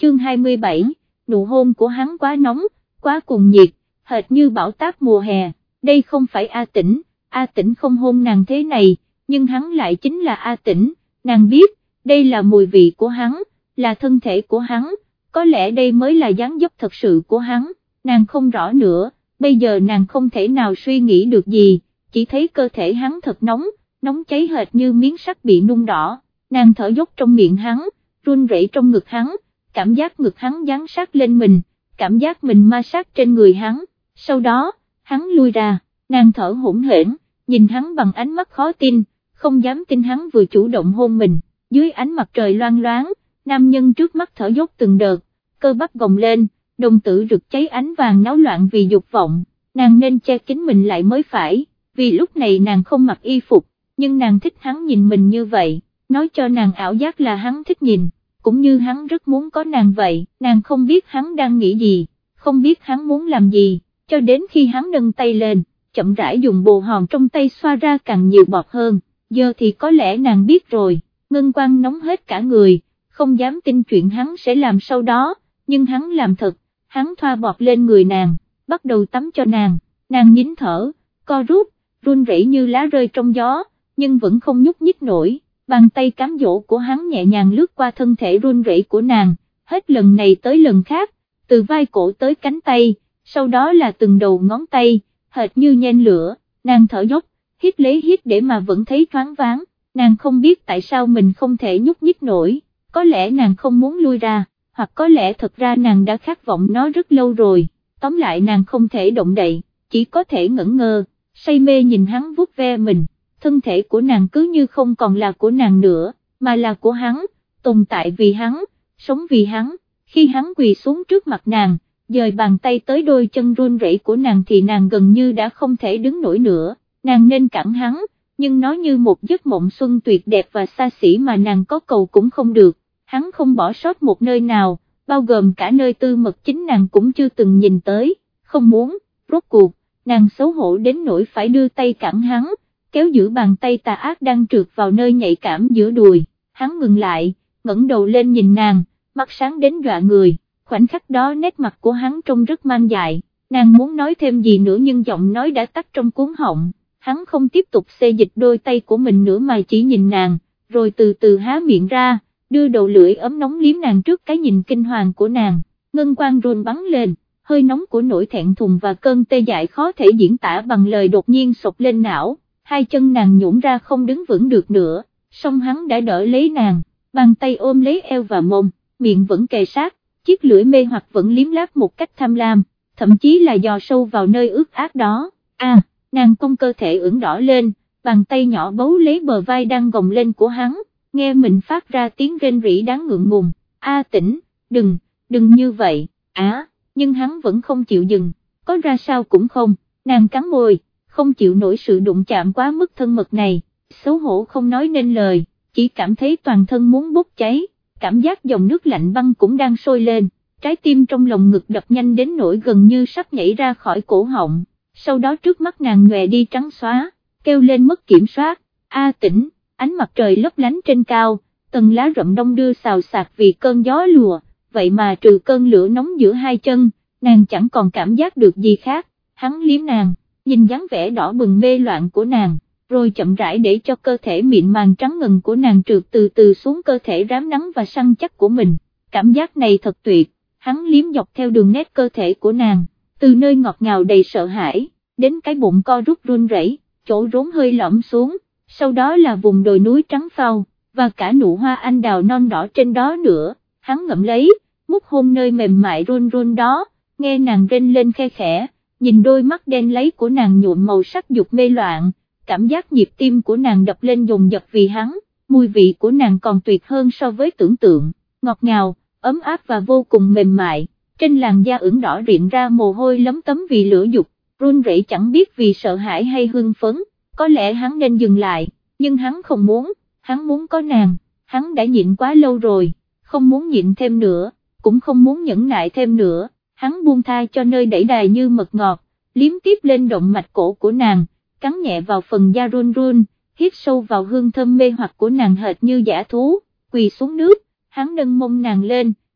chương 27, nụ hôn của hắn quá nóng, quá cuồng nhiệt, hệt như bão táp mùa hè. Đây không phải A Tĩnh không hôn nàng thế này, nhưng hắn lại chính là A Tĩnh, nàng biết, đây là mùi vị của hắn, là thân thể của hắn, có lẽ đây mới là dáng dấp thật sự của hắn, nàng không rõ nữa, bây giờ nàng không thể nào suy nghĩ được gì, chỉ thấy cơ thể hắn thật nóng, nóng cháy hệt như miếng sắt bị nung đỏ, nàng thở dốc trong miệng hắn, run rẩy trong ngực hắn, cảm giác ngực hắn dán sát lên mình, cảm giác mình ma sát trên người hắn, sau đó, hắn lui ra, nàng thở hổn hển, nhìn hắn bằng ánh mắt khó tin, không dám tin hắn vừa chủ động hôn mình, dưới ánh mặt trời loang loáng, nam nhân trước mắt thở dốc từng đợt, cơ bắp gồng lên, đồng tử rực cháy ánh vàng náo loạn vì dục vọng, nàng nên che kín mình lại mới phải, vì lúc này nàng không mặc y phục, nhưng nàng thích hắn nhìn mình như vậy, nói cho nàng ảo giác là hắn thích nhìn, cũng như hắn rất muốn có nàng vậy, nàng không biết hắn đang nghĩ gì, không biết hắn muốn làm gì, cho đến khi hắn nâng tay lên, chậm rãi dùng bồ hòn trong tay xoa ra càng nhiều bọt hơn, giờ thì có lẽ nàng biết rồi, ngân quang nóng hết cả người, không dám tin chuyện hắn sẽ làm sau đó, nhưng hắn làm thật, hắn thoa bọt lên người nàng, bắt đầu tắm cho nàng nín thở, co rút, run rẩy như lá rơi trong gió, nhưng vẫn không nhúc nhích nổi, bàn tay cám dỗ của hắn nhẹ nhàng lướt qua thân thể run rẩy của nàng, hết lần này tới lần khác, từ vai cổ tới cánh tay, sau đó là từng đầu ngón tay, hệt như nhen lửa, nàng thở dốc, hít lấy hít để mà vẫn thấy choáng váng, nàng không biết tại sao mình không thể nhúc nhích nổi, có lẽ nàng không muốn lui ra, hoặc có lẽ thật ra nàng đã khát vọng nó rất lâu rồi, tóm lại nàng không thể động đậy, chỉ có thể ngẩn ngơ, say mê nhìn hắn vuốt ve mình, thân thể của nàng cứ như không còn là của nàng nữa, mà là của hắn, tồn tại vì hắn, sống vì hắn, khi hắn quỳ xuống trước mặt nàng, dời bàn tay tới đôi chân run rẩy của nàng thì nàng gần như đã không thể đứng nổi nữa, nàng nên cản hắn, nhưng nó như một giấc mộng xuân tuyệt đẹp và xa xỉ mà nàng có cầu cũng không được, hắn không bỏ sót một nơi nào, bao gồm cả nơi tư mật chính nàng cũng chưa từng nhìn tới, không muốn, rốt cuộc, nàng xấu hổ đến nỗi phải đưa tay cản hắn, kéo giữ bàn tay tà ác đang trượt vào nơi nhạy cảm giữa đùi, hắn ngừng lại, ngẩng đầu lên nhìn nàng, mắt sáng đến dọa người, khoảnh khắc đó nét mặt của hắn trông rất man dại, nàng muốn nói thêm gì nữa nhưng giọng nói đã tắt trong cuống họng, hắn không tiếp tục xê dịch đôi tay của mình nữa mà chỉ nhìn nàng, rồi từ từ há miệng ra, đưa đầu lưỡi ấm nóng liếm nàng trước cái nhìn kinh hoàng của nàng, ngân quang run bắn lên, hơi nóng của nỗi thẹn thùng và cơn tê dại khó thể diễn tả bằng lời đột nhiên sộc lên não, hai chân nàng nhũn ra không đứng vững được nữa, song hắn đã đỡ lấy nàng, bàn tay ôm lấy eo và mông, miệng vẫn kề sát, chiếc lưỡi mê hoặc vẫn liếm láp một cách tham lam, thậm chí là dò sâu vào nơi ướt át đó, nàng cong cơ thể ửng đỏ lên, bàn tay nhỏ bấu lấy bờ vai đang gồng lên của hắn, nghe mình phát ra tiếng rên rỉ đáng ngượng ngùng, Tĩnh, đừng như vậy, nhưng hắn vẫn không chịu dừng, có ra sao cũng không, nàng cắn môi, không chịu nổi sự đụng chạm quá mức thân mật này, xấu hổ không nói nên lời, chỉ cảm thấy toàn thân muốn bốc cháy, cảm giác dòng nước lạnh băng cũng đang sôi lên, trái tim trong lồng ngực đập nhanh đến nỗi gần như sắp nhảy ra khỏi cổ họng, sau đó trước mắt nàng nhòe đi trắng xóa, kêu lên mất kiểm soát, Tĩnh, ánh mặt trời lấp lánh trên cao, tầng lá rậm đông đưa xào xạc vì cơn gió lùa, vậy mà trừ cơn lửa nóng giữa hai chân, nàng chẳng còn cảm giác được gì khác, hắn liếm nàng, nhìn dáng vẻ đỏ bừng mê loạn của nàng, rồi chậm rãi để cho cơ thể mịn màng trắng ngần của nàng trượt từ từ xuống cơ thể rám nắng và săn chắc của mình, cảm giác này thật tuyệt, hắn liếm dọc theo đường nét cơ thể của nàng, từ nơi ngọt ngào đầy sợ hãi, đến cái bụng co rút run rẩy, chỗ rốn hơi lõm xuống, sau đó là vùng đồi núi trắng phau, và cả nụ hoa anh đào non đỏ trên đó nữa, hắn ngậm lấy, mút hôn nơi mềm mại run run đó, nghe nàng rên lên khe khẽ, nhìn đôi mắt đen lấy của nàng nhuộm màu sắc dục mê loạn, cảm giác nhịp tim của nàng đập lên dồn dập vì hắn, mùi vị của nàng còn tuyệt hơn so với tưởng tượng, ngọt ngào, ấm áp và vô cùng mềm mại, trên làn da ửng đỏ rịn ra mồ hôi lấm tấm vì lửa dục, run rẩy chẳng biết vì sợ hãi hay hưng phấn, có lẽ hắn nên dừng lại, nhưng hắn không muốn, hắn muốn có nàng, hắn đã nhịn quá lâu rồi, không muốn nhịn thêm nữa, cũng không muốn nhẫn nại thêm nữa, hắn buông tha cho nơi đẩy đài như mật ngọt, liếm tiếp lên động mạch cổ của nàng, cắn nhẹ vào phần da run run, hít sâu vào hương thơm mê hoặc của nàng hệt như dã thú, quỳ xuống nước, hắn nâng mông nàng lên,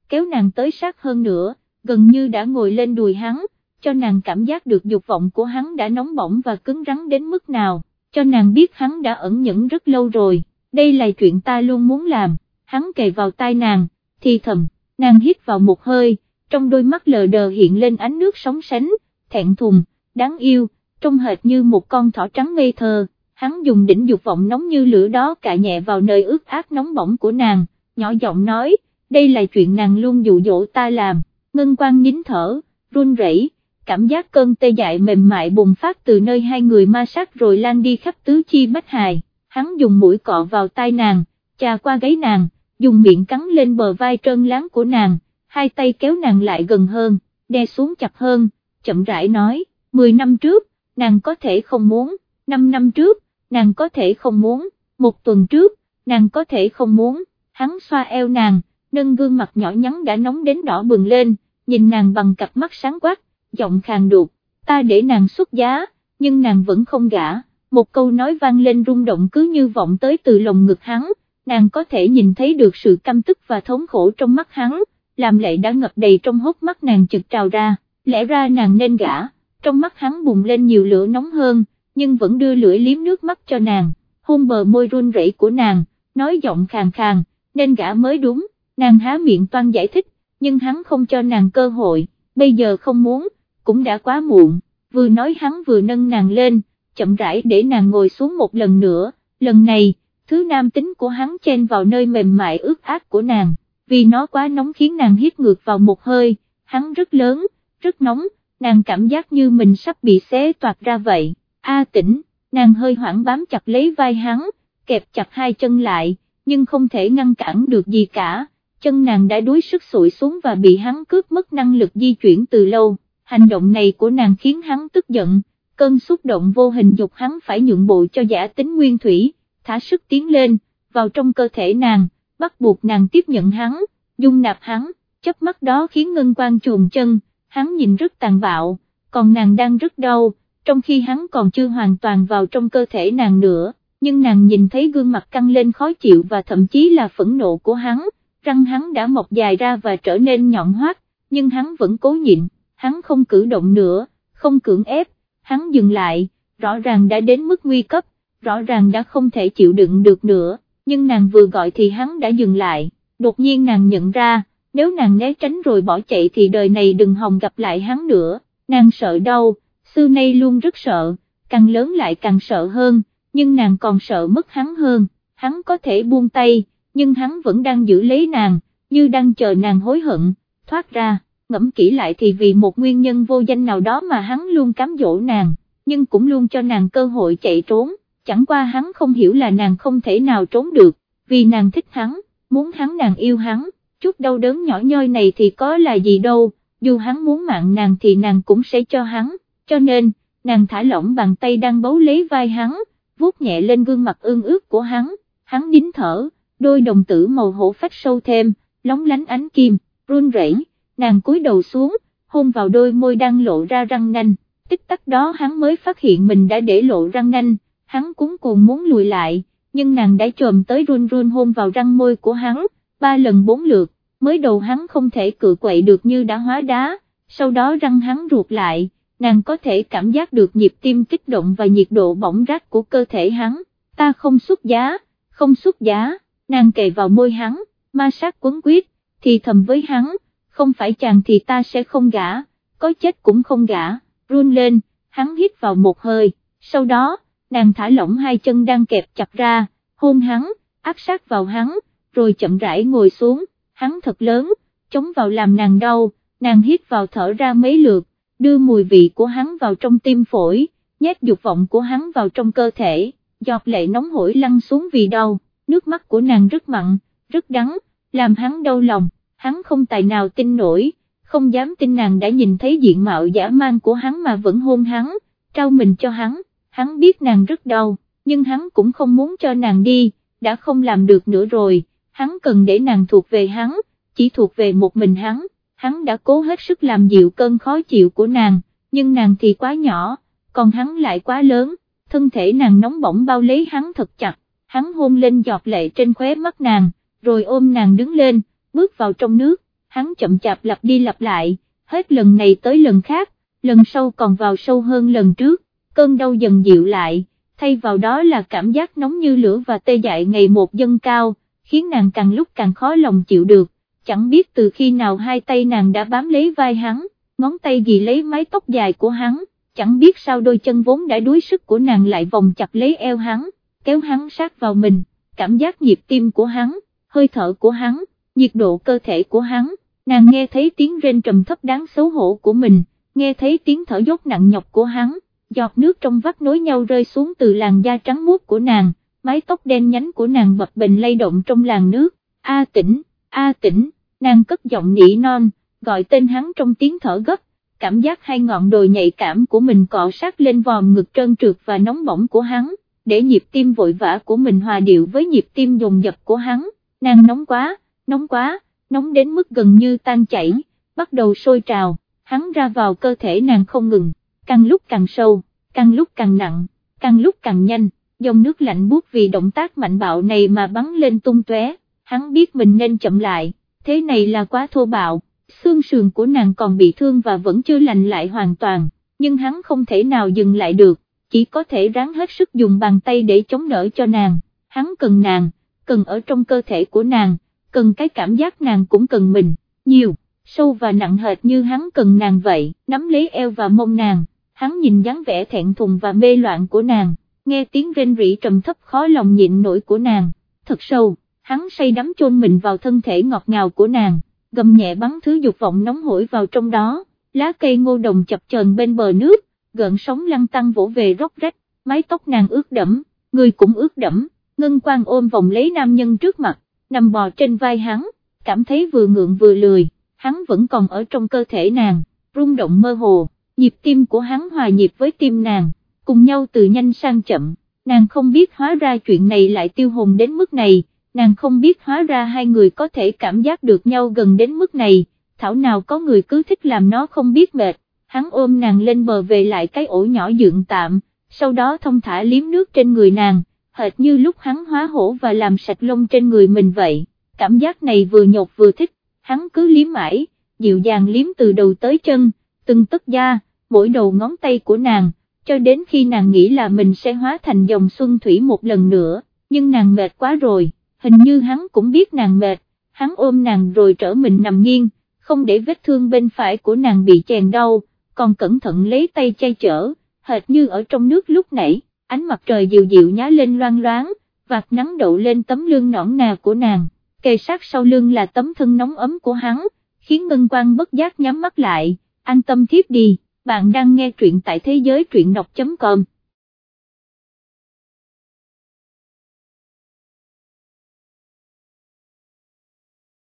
kéo nàng tới sát hơn nữa, gần như đã ngồi lên đùi hắn, cho nàng cảm giác được dục vọng của hắn đã nóng bỏng và cứng rắn đến mức nào, cho nàng biết hắn đã ẩn nhẫn rất lâu rồi, đây là chuyện ta luôn muốn làm, hắn kề vào tai nàng, thì thầm, nàng hít vào một hơi, trong đôi mắt lờ đờ hiện lên ánh nước sóng sánh, thẹn thùng, đáng yêu, trông hệt như một con thỏ trắng ngây thơ, hắn dùng đỉnh dục vọng nóng như lửa đó cạ nhẹ vào nơi ướt át nóng bỏng của nàng, nhỏ giọng nói, đây là chuyện nàng luôn dụ dỗ ta làm, Ngân Quang nín thở, run rẩy, cảm giác cơn tê dại mềm mại bùng phát từ nơi hai người ma sát rồi lan đi khắp tứ chi bách hài, hắn dùng mũi cọ vào tai nàng, chà qua gáy nàng, dùng miệng cắn lên bờ vai trơn láng của nàng, hai tay kéo nàng lại gần hơn, đè xuống chặt hơn, chậm rãi nói, 10 năm trước, nàng có thể không muốn, 5 năm trước, nàng có thể không muốn, 1 tuần trước, nàng có thể không muốn, hắn xoa eo nàng, nâng gương mặt nhỏ nhắn đã nóng đến đỏ bừng lên, nhìn nàng bằng cặp mắt sáng quắc, giọng khàn đục, ta để nàng xuất giá, nhưng nàng vẫn không gả, một câu nói vang lên rung động cứ như vọng tới từ lồng ngực hắn, nàng có thể nhìn thấy được sự căm tức và thống khổ trong mắt hắn, làm lệ đã ngập đầy trong hốc mắt nàng chực trào ra, lẽ ra nàng nên gả, trong mắt hắn bùng lên nhiều lửa nóng hơn, nhưng vẫn đưa lưỡi liếm nước mắt cho nàng, hôn bờ môi run rẩy của nàng, nói giọng khàn khàn, nên gả mới đúng, nàng há miệng toan giải thích, nhưng hắn không cho nàng cơ hội, bây giờ không muốn, cũng đã quá muộn, vừa nói hắn vừa nâng nàng lên, chậm rãi để nàng ngồi xuống một lần nữa, lần này, thứ nam tính của hắn chen vào nơi mềm mại ướt át của nàng, vì nó quá nóng khiến nàng hít ngược vào một hơi, hắn rất lớn, rất nóng, nàng cảm giác như mình sắp bị xé toạc ra vậy, A Tĩnh, nàng hơi hoảng bám chặt lấy vai hắn, kẹp chặt hai chân lại, nhưng không thể ngăn cản được gì cả, chân nàng đã đuối sức sụi xuống và bị hắn cướp mất năng lực di chuyển từ lâu, hành động này của nàng khiến hắn tức giận, cơn xúc động vô hình dục hắn phải nhượng bộ cho giả tính nguyên thủy, thả sức tiến lên, vào trong cơ thể nàng, bắt buộc nàng tiếp nhận hắn, dung nạp hắn, chớp mắt đó khiến Ngân Quang chồm chân, hắn nhìn rất tàn bạo, còn nàng đang rất đau, trong khi hắn còn chưa hoàn toàn vào trong cơ thể nàng nữa, nhưng nàng nhìn thấy gương mặt căng lên khó chịu và thậm chí là phẫn nộ của hắn, răng hắn đã mọc dài ra và trở nên nhọn hoắt, nhưng hắn vẫn cố nhịn, hắn không cử động nữa, không cưỡng ép, hắn dừng lại, rõ ràng đã đến mức nguy cấp, rõ ràng đã không thể chịu đựng được nữa, nhưng nàng vừa gọi thì hắn đã dừng lại, đột nhiên nàng nhận ra, nếu nàng né tránh rồi bỏ chạy thì đời này đừng hòng gặp lại hắn nữa, nàng sợ đau, xưa nay luôn rất sợ, càng lớn lại càng sợ hơn, nhưng nàng còn sợ mất hắn hơn, hắn có thể buông tay, nhưng hắn vẫn đang giữ lấy nàng, như đang chờ nàng hối hận, thoát ra, ngẫm kỹ lại thì vì một nguyên nhân vô danh nào đó mà hắn luôn cám dỗ nàng, nhưng cũng luôn cho nàng cơ hội chạy trốn, chẳng qua hắn không hiểu là nàng không thể nào trốn được, vì nàng thích hắn, muốn hắn nàng yêu hắn, chút đau đớn nhỏ nhoi này thì có là gì đâu, dù hắn muốn mạng nàng thì nàng cũng sẽ cho hắn, cho nên, nàng thả lỏng bàn tay đang bấu lấy vai hắn, vuốt nhẹ lên gương mặt ương ướt của hắn nín thở, đôi đồng tử màu hổ phách sâu thêm, lóng lánh ánh kim, run rẩy, nàng cúi đầu xuống, hôn vào đôi môi đang lộ ra răng nanh, tích tắc đó hắn mới phát hiện mình đã để lộ răng nanh, hắn cuống cuồng muốn lùi lại, nhưng nàng đã chồm tới run run hôn vào răng môi của hắn, 3 lần 4 lượt, mới đầu hắn không thể cự quậy được như đã hóa đá, sau đó răng hắn ruột lại, nàng có thể cảm giác được nhịp tim kích động và nhiệt độ bỏng rát của cơ thể hắn, ta không xuất giá, không xuất giá, nàng kề vào môi hắn, ma sát quấn quýt, thì thầm với hắn, không phải chàng thì ta sẽ không gả, có chết cũng không gả, run lên, hắn hít vào một hơi, sau đó, nàng thả lỏng hai chân đang kẹp chặt ra, hôn hắn, áp sát vào hắn, rồi chậm rãi ngồi xuống, hắn thật lớn, chống vào làm nàng đau, nàng hít vào thở ra mấy lượt, đưa mùi vị của hắn vào trong tim phổi, nhét dục vọng của hắn vào trong cơ thể, giọt lệ nóng hổi lăn xuống vì đau, nước mắt của nàng rất mặn, rất đắng, làm hắn đau lòng, hắn không tài nào tin nổi, không dám tin nàng đã nhìn thấy diện mạo dã man của hắn mà vẫn hôn hắn, trao mình cho hắn biết nàng rất đau, nhưng hắn cũng không muốn cho nàng đi, đã không làm được nữa rồi, hắn cần để nàng thuộc về hắn, chỉ thuộc về một mình hắn đã cố hết sức làm dịu cơn khó chịu của nàng, nhưng nàng thì quá nhỏ, còn hắn lại quá lớn, thân thể nàng nóng bỏng bao lấy hắn thật chặt, hắn hôn lên giọt lệ trên khóe mắt nàng, rồi ôm nàng đứng lên, bước vào trong nước, hắn chậm chạp lặp đi lặp lại, hết lần này tới lần khác, lần sau còn vào sâu hơn lần trước, cơn đau dần dịu lại, thay vào đó là cảm giác nóng như lửa và tê dại ngày một dâng cao, khiến nàng càng lúc càng khó lòng chịu được, chẳng biết từ khi nào hai tay nàng đã bám lấy vai hắn, ngón tay ghi lấy mái tóc dài của hắn, chẳng biết sao đôi chân vốn đã đuối sức của nàng lại vòng chặt lấy eo hắn, kéo hắn sát vào mình, cảm giác nhịp tim của hắn, hơi thở của hắn, nhiệt độ cơ thể của hắn, nàng nghe thấy tiếng rên trầm thấp đáng xấu hổ của mình, nghe thấy tiếng thở dốc nặng nhọc của hắn, giọt nước trong vắt nối nhau rơi xuống từ làn da trắng muốt của nàng, mái tóc đen nhánh của nàng bập bềnh lay động trong làn nước, A Tĩnh, nàng cất giọng nỉ non, gọi tên hắn trong tiếng thở gấp, cảm giác hai ngọn đồi nhạy cảm của mình cọ sát lên vòm ngực trơn trượt và nóng bỏng của hắn, để nhịp tim vội vã của mình hòa điệu với nhịp tim dồn dập của hắn, nàng nóng quá, nóng đến mức gần như tan chảy, bắt đầu sôi trào, hắn ra vào cơ thể nàng không ngừng, càng lúc càng sâu, càng lúc càng nặng, càng lúc càng nhanh, dòng nước lạnh buốt vì động tác mạnh bạo này mà bắn lên tung tóe, hắn biết mình nên chậm lại, thế này là quá thô bạo, xương sườn của nàng còn bị thương và vẫn chưa lành lại hoàn toàn, nhưng hắn không thể nào dừng lại được, chỉ có thể ráng hết sức dùng bàn tay để chống đỡ cho hắn cần cần ở trong cơ thể của nàng, cần cái cảm giác nàng cũng cần mình, nhiều, sâu và nặng hệt như hắn cần nàng vậy, nắm lấy eo và mông nàng, hắn nhìn dáng vẻ thẹn thùng và mê loạn của nàng, nghe tiếng rên rỉ trầm thấp khó lòng nhịn nổi của nàng, thật sâu, hắn say đắm chôn mình vào thân thể ngọt ngào của nàng, gầm nhẹ bắn thứ dục vọng nóng hổi vào trong đó, lá cây ngô đồng chập chờn bên bờ nước, gợn sóng lăn tăn vỗ về róc rách, mái tóc nàng ướt đẫm, người cũng ướt đẫm, Ngân Quang ôm vòng lấy nam nhân trước mặt, nằm bò trên vai hắn, cảm thấy vừa ngượng vừa lười, hắn vẫn còn ở trong cơ thể nàng, rung động mơ hồ, nhịp tim của hắn hòa nhịp với tim nàng, cùng nhau từ nhanh sang chậm, nàng không biết hóa ra chuyện này lại tiêu hồn đến mức này, nàng không biết hóa ra hai người có thể cảm giác được nhau gần đến mức này, thảo nào có người cứ thích làm nó không biết mệt, hắn ôm nàng lên bờ về lại cái ổ nhỏ dựng tạm, sau đó thông thả liếm nước trên người nàng, hệt như lúc hắn hóa hổ và làm sạch lông trên người mình vậy, cảm giác này vừa nhột vừa thích, hắn cứ liếm mãi, dịu dàng liếm từ đầu tới chân, từng tấc da, mỗi đầu ngón tay của nàng, cho đến khi nàng nghĩ là mình sẽ hóa thành dòng xuân thủy một lần nữa, nhưng nàng mệt quá rồi, hình như hắn cũng biết nàng mệt, hắn ôm nàng rồi trở mình nằm nghiêng, không để vết thương bên phải của nàng bị chèn đau, còn cẩn thận lấy tay che chở, hệt như ở trong nước lúc nãy, ánh mặt trời dịu dịu nhá lên loang loáng, vạt nắng đậu lên tấm lưng nõn nà của nàng, kề sát sau lưng là tấm thân nóng ấm của hắn, khiến Ngân Quang bất giác nhắm mắt lại, an tâm thiếp đi, bạn đang nghe truyện tại thế giới truyện đọc.com.